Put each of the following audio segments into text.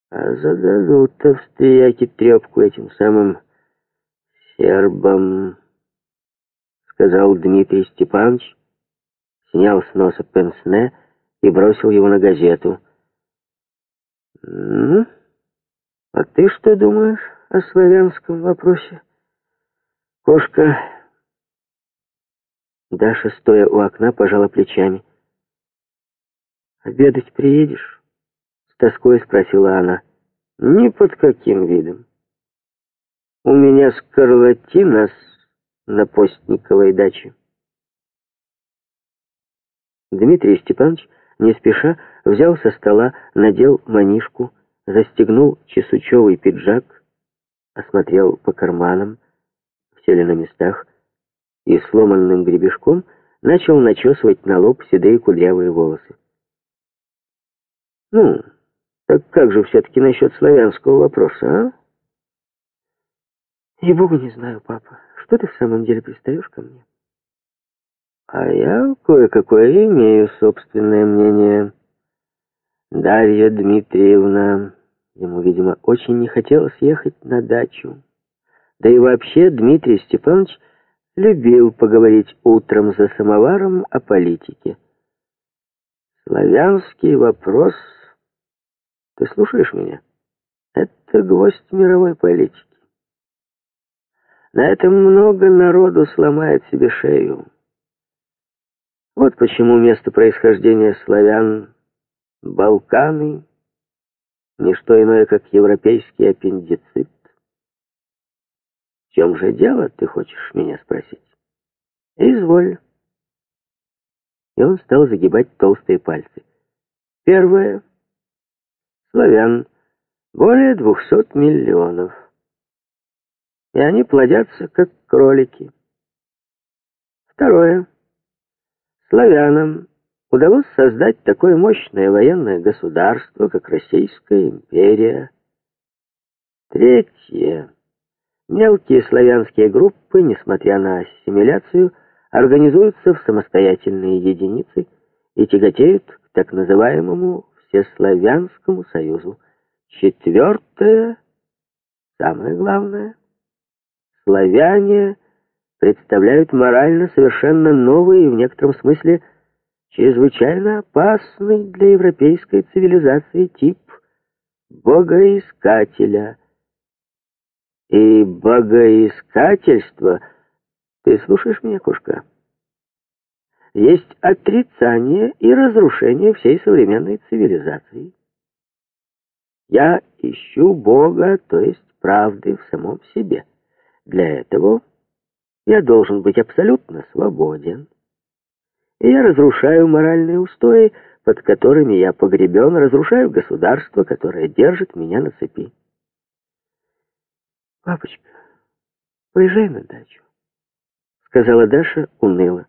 А зададут-то в стояке трепку этим самым сербам, сказал Дмитрий Степанович, снял с носа пенсне и бросил его на газету. «Ну, а ты что думаешь о славянском вопросе, кошка?» Даша, стоя у окна, пожала плечами. «Обедать приедешь?» — с тоской спросила она. «Ни под каким видом. У меня скарлатина на Постниковой даче». Дмитрий Степанович не спеша взял со стола, надел манишку, застегнул чесучевый пиджак, осмотрел по карманам, все ли на местах, и сломанным гребешком начал начесывать на лоб седые кудрявые волосы. «Ну, так как же все-таки насчет славянского вопроса, а?» «Ей-богу, не знаю, папа. Что ты в самом деле пристаешь ко мне?» «А я кое-какое имею собственное мнение. Дарья Дмитриевна...» Ему, видимо, очень не хотелось ехать на дачу. Да и вообще Дмитрий Степанович любил поговорить утром за самоваром о политике. «Славянский вопрос... Ты слушаешь меня? Это гвоздь мировой политики. На этом много народу сломает себе шею. Вот почему место происхождения славян — Балканы, не что иное, как европейский аппендицит. В чем же дело, ты хочешь меня спросить? Изволь». И он стал загибать толстые пальцы. Первое. Славян более 200 миллионов. И они плодятся, как кролики. Второе. Славянам удалось создать такое мощное военное государство, как Российская империя. Третье. Мелкие славянские группы, несмотря на ассимиляцию, организуются в самостоятельные единицы и тяготеют к так называемому Всеславянскому союзу. Четвертое, самое главное, славяне представляют морально совершенно новый и в некотором смысле чрезвычайно опасный для европейской цивилизации тип богоискателя. И богоискательство, ты слушаешь меня, кошка, есть отрицание и разрушение всей современной цивилизации. Я ищу Бога, то есть правды в самом себе. Для этого я должен быть абсолютно свободен. И я разрушаю моральные устои, под которыми я погребен, разрушаю государство, которое держит меня на цепи. «Папочка, поезжай на дачу», — сказала Даша уныло.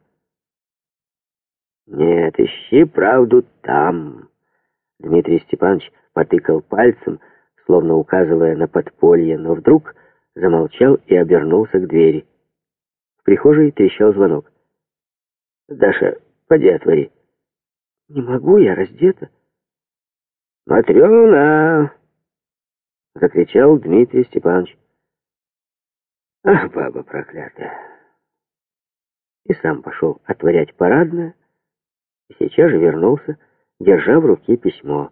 «Нет, ищи правду там». Дмитрий Степанович потыкал пальцем, словно указывая на подполье, но вдруг замолчал и обернулся к двери. В прихожей трещал звонок. «Даша, поди отвори». «Не могу, я раздета». «Матрена!» — закричал Дмитрий Степанович. «Ах, баба проклятая!» И сам пошел отворять парадное, и сейчас же вернулся, держа в руке письмо.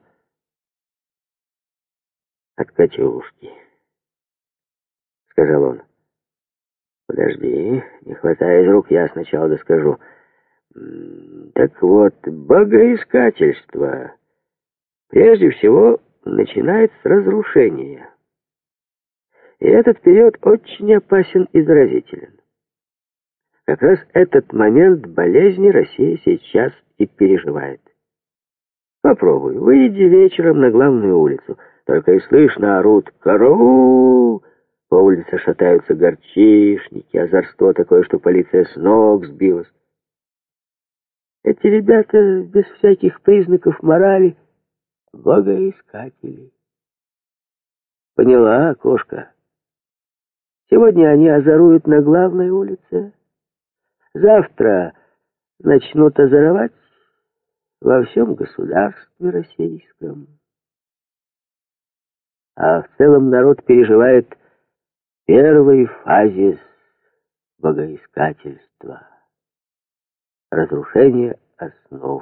«От Катюшки», — сказал он. «Подожди, не хватай из рук, я сначала доскажу. Так вот, богоискательство прежде всего начинает с разрушения. И этот период очень опасен и заразителен. Как раз этот момент болезни Россия сейчас и переживает. Попробуй, выйди вечером на главную улицу. Только и слышно орут «Караул!». По улице шатаются горчишники, озорство такое, что полиция с ног сбилась. Эти ребята без всяких признаков морали богоискатели. Поняла, кошка? Сегодня они озоруют на главной улице. Завтра начнут озоровать во всем государстве российском. А в целом народ переживает первый фазис богоискательства. Разрушение основ.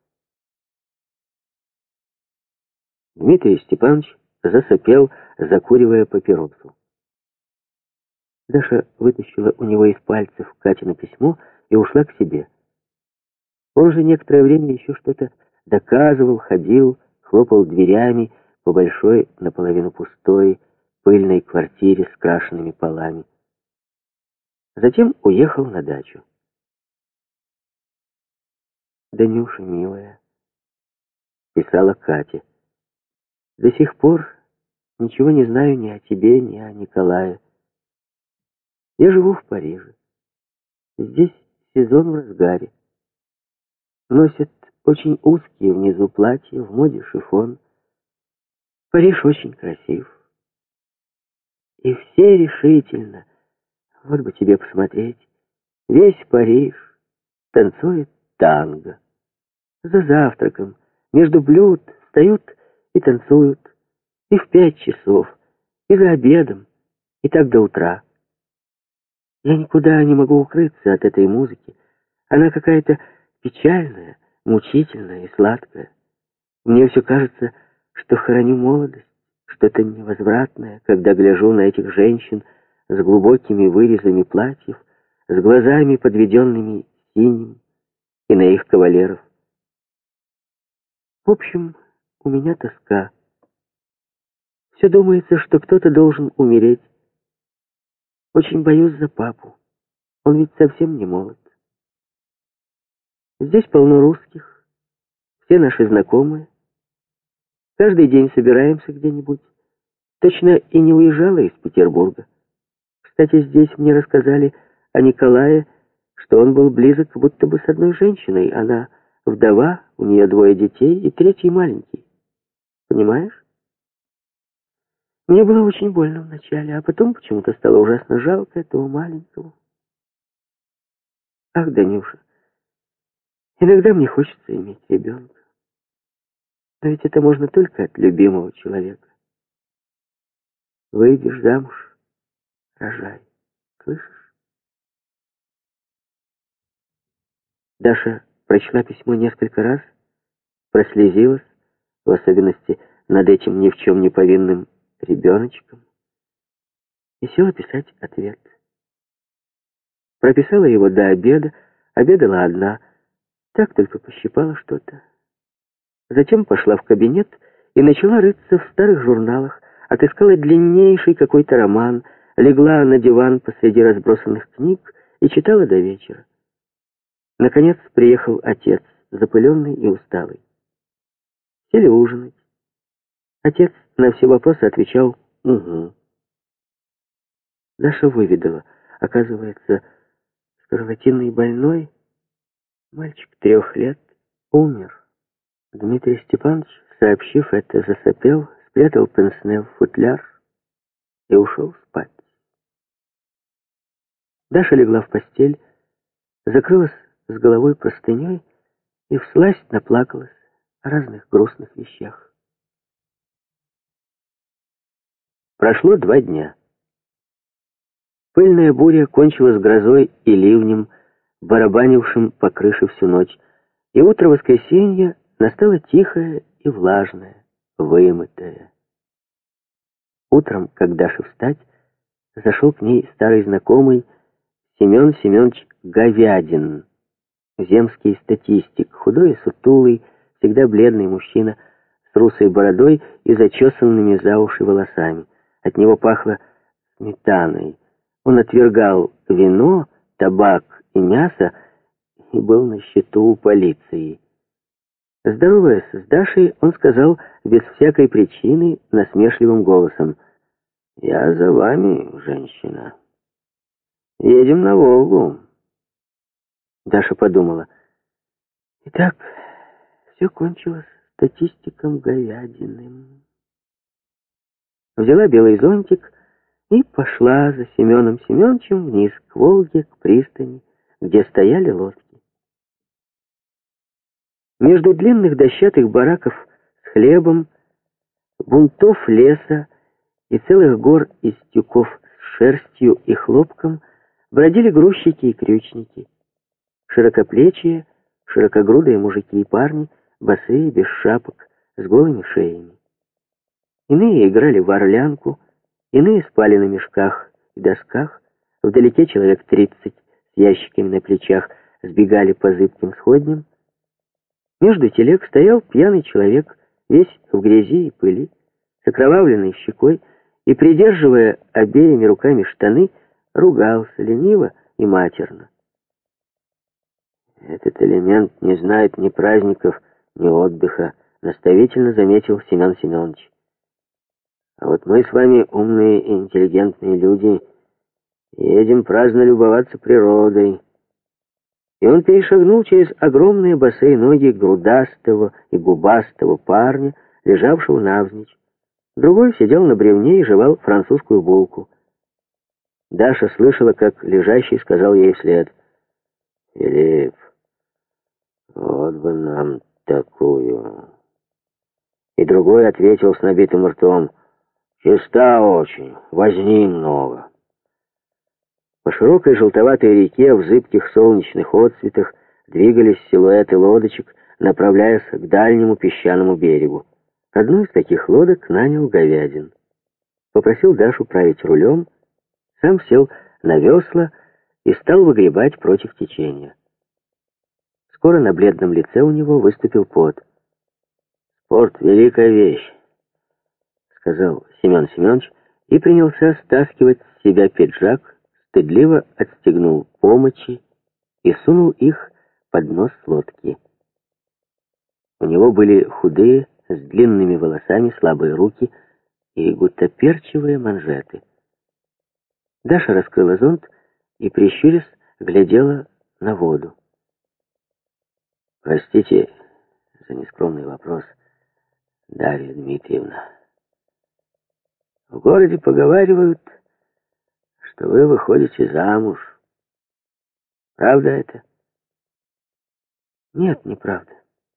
Дмитрий Степанович засопел, закуривая папиросу. Даша вытащила у него из пальцев Катино письмо и ушла к себе. Он же некоторое время еще что-то доказывал, ходил, хлопал дверями по большой, наполовину пустой, пыльной квартире с крашенными полами. Затем уехал на дачу. «Данюша, милая», — писала Катя, — «до сих пор ничего не знаю ни о тебе, ни о Николае. Я живу в Париже. Здесь сезон в разгаре. Носят очень узкие внизу платья, в моде шифон. Париж очень красив. И все решительно, вот бы тебе посмотреть, весь Париж танцует танго. За завтраком, между блюд, встают и танцуют. И в 5 часов, и за обедом, и так до утра. Я никуда не могу укрыться от этой музыки. Она какая-то печальная, мучительная и сладкая. Мне все кажется, что хороню молодость, что-то невозвратное, когда гляжу на этих женщин с глубокими вырезами платьев, с глазами, подведенными синим, и на их кавалеров. В общем, у меня тоска. Все думается, что кто-то должен умереть. Очень боюсь за папу. Он ведь совсем не молод. Здесь полно русских, все наши знакомые. Каждый день собираемся где-нибудь. Точно и не уезжала из Петербурга. Кстати, здесь мне рассказали о Николае, что он был близок будто бы с одной женщиной. Она вдова, у нее 2 детей и 3-й маленький. Понимаешь? Мне было очень больно вначале, а потом почему-то стало ужасно жалко этого маленького. Ах, Данюша, иногда мне хочется иметь ребенка. Но ведь это можно только от любимого человека. Выйдешь замуж, рожай. Слышишь? Даша прочла письмо несколько раз, прослезилась, в особенности над этим ни в чем не повинным ребеночком, и села писать ответ. Прописала его до обеда, обедала одна, так только пощипала что-то. Затем пошла в кабинет и начала рыться в старых журналах, отыскала длиннейший какой-то роман, легла на диван посреди разбросанных книг и читала до вечера. Наконец приехал отец, запыленный и усталый. Сели ужинать. Отец на все вопросы отвечал «Угу». Даша выведала, оказывается, скарлатинный больной, мальчик 3 лет, умер. Дмитрий Степанович, сообщив это, засопел, спрятал пенсне в футляр и ушел спать. Даша легла в постель, закрылась с головой простыней и всласть наплакалась о разных грустных вещах. Прошло 2 дня. Пыльная буря кончилась грозой и ливнем, барабанившим по крыше всю ночь, и утро воскресенья настало тихое и влажное, вымытое. Утром, как Даше встать, зашел к ней старый знакомый Семен Семенович Говядин, земский статистик, худой и сутулый, всегда бледный мужчина с русой бородой и зачесанными за уши волосами. От него пахло сметаной. Он отвергал вино, табак и мясо и был на счету у полиции. Здороваясь с Дашей, он сказал без всякой причины насмешливым голосом: «Я за вами, женщина. Едем на Волгу». Даша подумала: «Итак, все кончилось статистиком Говядиным». Взяла белый зонтик и пошла за Семеном Семеновичем вниз к Волге, к пристани, где стояли лодки. Между длинных дощатых бараков с хлебом, бунтов леса и целых гор из тюков с шерстью и хлопком бродили грузчики и крючники. Широкоплечие, широкогрудые мужики и парни, босые, без шапок, с голыми шеями. Иные играли в орлянку, иные спали на мешках и досках, вдалеке человек 30 с ящиками на плечах сбегали по зыбким сходням. Между телег стоял пьяный человек, весь в грязи и пыли, с окровавленной щекой, и, придерживая обеими руками штаны, ругался лениво и матерно. «Этот элемент не знает ни праздников, ни отдыха», — наставительно заметил Семен Семенович. «А вот мы с вами, умные и интеллигентные люди, едем праздно любоваться природой». И он перешагнул через огромные босые ноги грудастого и губастого парня, лежавшего навзничь. Другой сидел на бревне и жевал французскую булку. Даша слышала, как лежащий сказал ей вслед: «Филипп, вот бы нам такую». И другой ответил с набитым ртом: «Чиста очень, возни много». По широкой желтоватой реке в зыбких солнечных отсветах двигались силуэты лодочек, направляясь к дальнему песчаному берегу. Одну из таких лодок нанял Говядин. Попросил Дашу править рулем, сам сел на весла и стал выгребать против течения. Скоро на бледном лице у него выступил пот. «Спорт — великая вещь», — сказал Семен Семенович и принялся стаскивать с себя пиджак, стыдливо отстегнул помочи и сунул их под нос лодки. У него были худые, с длинными волосами, слабые руки и гуттаперчивые манжеты. Даша раскрыла зонт и, прищурясь, глядела на воду. «Простите за нескромный вопрос, Дарья Дмитриевна. В городе поговаривают, что вы выходите замуж. Правда это?» «Нет, неправда».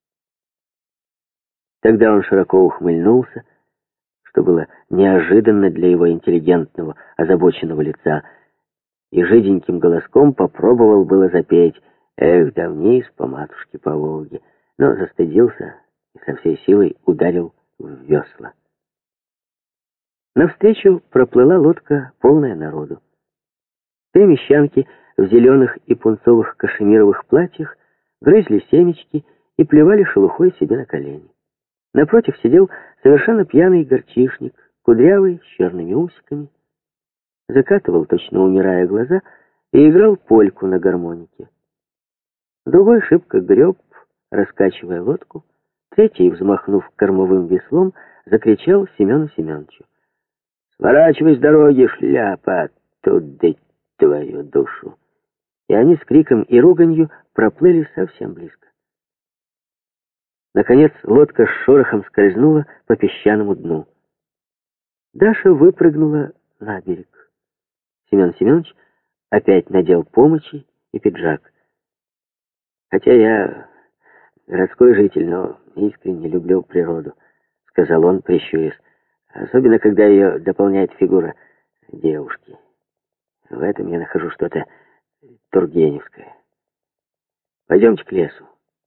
Тогда он широко ухмыльнулся, что было неожиданно для его интеллигентного, озабоченного лица, и жиденьким голоском попробовал было запеть «Эх, давней по матушке по Волге», но застыдился и со всей силой ударил в весла. Навстречу проплыла лодка, полная народу. Три мещанки в зеленых и пунцовых кашемировых платьях грызли семечки и плевали шелухой себе на колени. Напротив сидел совершенно пьяный горчишник, кудрявый, с черными усиками. Закатывал, точно умирая, глаза и играл польку на гармонике. Другой шибко греб, раскачивая лодку. Третий, взмахнув кормовым веслом, закричал Семену Семеновичу: «Сворачивай с дороги, шляпа, туда твою душу!» И они с криком и руганью проплыли совсем близко. Наконец лодка с шорохом скользнула по песчаному дну. Даша выпрыгнула на берег. Семен Семенович опять надел помочи и пиджак. «Хотя я городской житель, но искренне люблю природу», — сказал он, прищурясь. «Особенно, когда ее дополняет фигура девушки. В этом я нахожу что-то тургеневское. Пойдемте к лесу».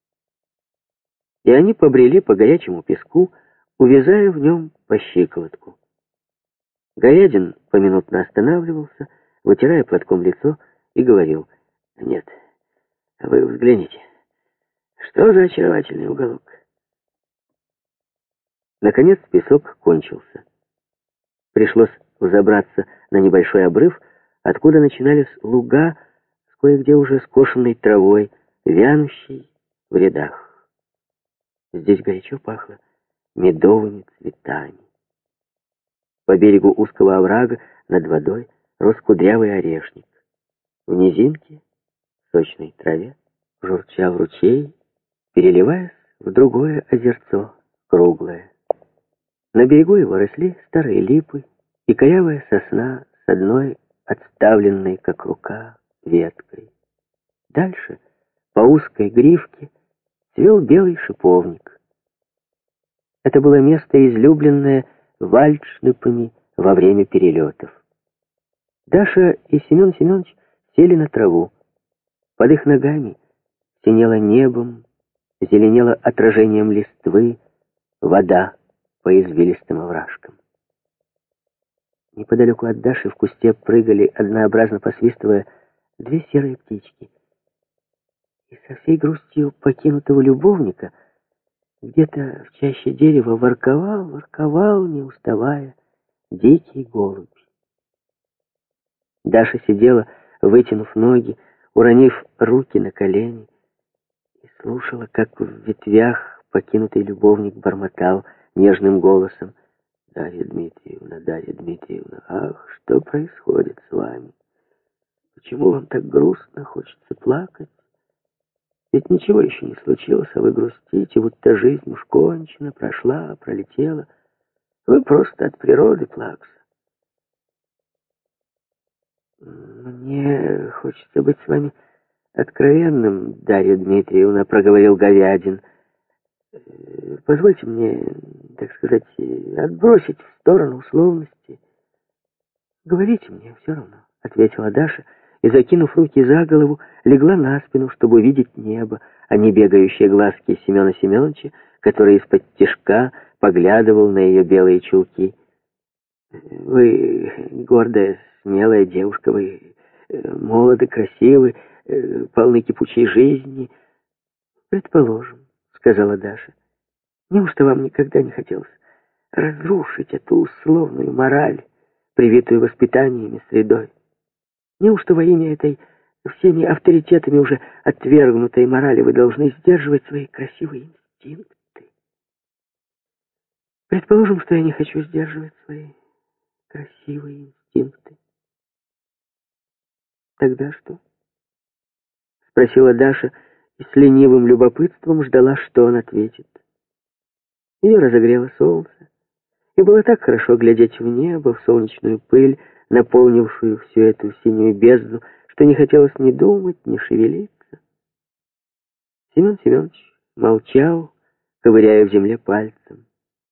И они побрели по горячему песку, увязая в нем по щиколотку. Говядин поминутно останавливался, вытирая платком лицо, и говорил: «Нет, вы взгляните, что за очаровательный уголок». Наконец песок кончился. Пришлось взобраться на небольшой обрыв, откуда начинались луга с кое-где уже скошенной травой, вянущей в рядах. Здесь горячо пахло медовыми цветами. По берегу узкого оврага над водой рос кудрявый орешник. В низинке, в сочной траве, журчал ручей, переливаясь в другое озерцо, круглое. На берегу его росли старые липы и корявая сосна с одной отставленной, как рука, веткой. Дальше, по узкой гривке, цвел белый шиповник. Это было место, излюбленное вальдшнепами во время перелетов. Даша и Семен Семенович сели на траву. Под их ногами синело небом, зеленело отражением листвы вода по извилистым овражкам. Неподалеку от Даши в кусте прыгали, однообразно посвистывая, две серые птички. И со всей грустью покинутого любовника где-то в чаще дерева ворковал, не уставая, дикий голубь. Даша сидела, вытянув ноги, уронив руки на колени, и слушала, как в ветвях покинутый любовник бормотал нежным голосом: «Дарья Дмитриевна, ах, что происходит с вами? Почему вам так грустно, хочется плакать? Ведь ничего еще не случилось, а вы грустите, будто жизнь уж кончена, прошла, пролетела. Вы просто от природы плакса». «Мне хочется быть с вами откровенным, Дарья Дмитриевна», — проговорил Говядин. «Позвольте мне, так сказать, отбросить в сторону условности». «Говорите мне, все равно», — ответила Даша, и, закинув руки за голову, легла на спину, чтобы увидеть небо, а не бегающие глазки Семена Семеновича, который из-под тишка поглядывал на ее белые чулки. «Вы гордая, смелая девушка, вы молоды, красивы, полны кипучей жизни». «Предположим», — сказала Даша. «Неужто вам никогда не хотелось разрушить эту условную мораль, привитую воспитанием и средой? Неужто во имя этой всеми авторитетами уже отвергнутой морали вы должны сдерживать свои красивые инстинкты?» «Предположим, что я не хочу сдерживать свои красивые инстинкты. Тогда что?» — спросила Даша и с ленивым любопытством ждала, что он ответит. Ее разогрело солнце, и было так хорошо глядеть в небо, в солнечную пыль, наполнившую всю эту синюю бездну, что не хотелось ни думать, ни шевелиться. Семен Семенович молчал, ковыряя в земле пальцем.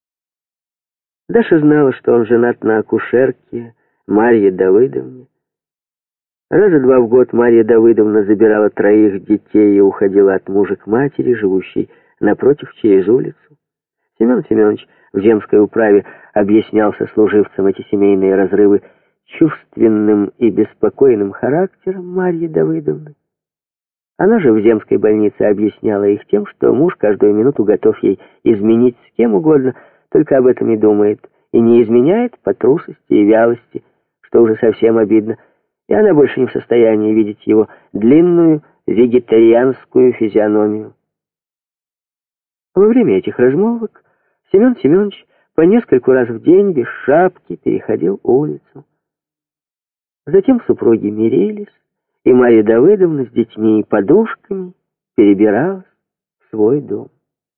Даша знала, что он женат на акушерке Марье Давыдовне. Раза два в год Марья Давыдовна забирала 3 детей и уходила от мужа к матери, живущей напротив через улицу. Семен Семенович в земской управе объяснял сослуживцам эти семейные разрывы чувственным и беспокойным характером Марьи Давыдовны. Она же в земской больнице объясняла их тем, что муж каждую минуту готов ей изменить с кем угодно, только об этом и думает, и не изменяет по трусости и вялости, что уже совсем обидно, и она больше не в состоянии видеть его длинную вегетарианскую физиономию. Во время этих размолвок Семен Семенович по нескольку раз в день без шапки переходил улицу. Затем супруги мирились, и Марья Давыдовна с детьми и подружками перебиралась в свой дом.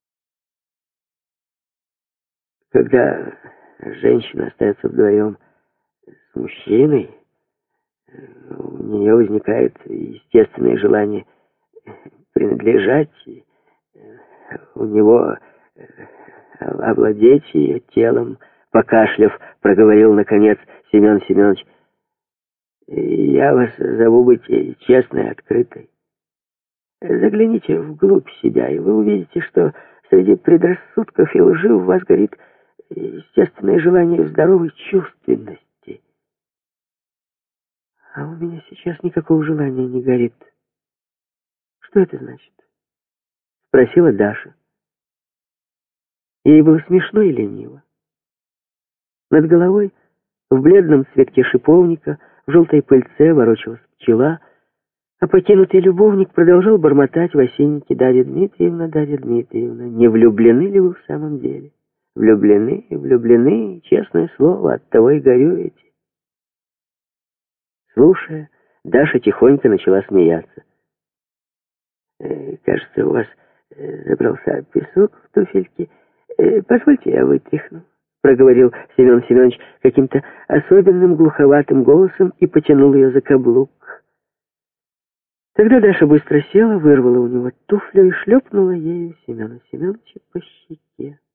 Когда женщина остается вдвоем с мужчиной, у нее возникает естественное желание принадлежать, у него овладеть ее телом, покашляв, проговорил наконец Семен Семенович. «Я вас зову быть честной, открытой. Загляните вглубь себя, и вы увидите, что среди предрассудков и лжи у вас горит естественное желание здоровой чувственности. А у меня сейчас никакого желания не горит. Что это значит?» — спросила Даша. Ей было смешно и лениво. Над головой, в бледном цветке шиповника, в желтой пыльце ворочалась пчела, а покинутый любовник продолжал бормотать в осеннике: Дарья Дмитриевна, не влюблены ли вы в самом деле? Влюблены, честное слово, оттого и горюете». Слушая, Даша тихонько начала смеяться. «Кажется, у вас забрался песок в туфельки. Позвольте, я вытряхну», — проговорил Семен Семенович каким-то особенным глуховатым голосом и потянул ее за каблук. Тогда Даша быстро села, вырвала у него туфлю и шлепнула ею Семена Семеновича по щеке.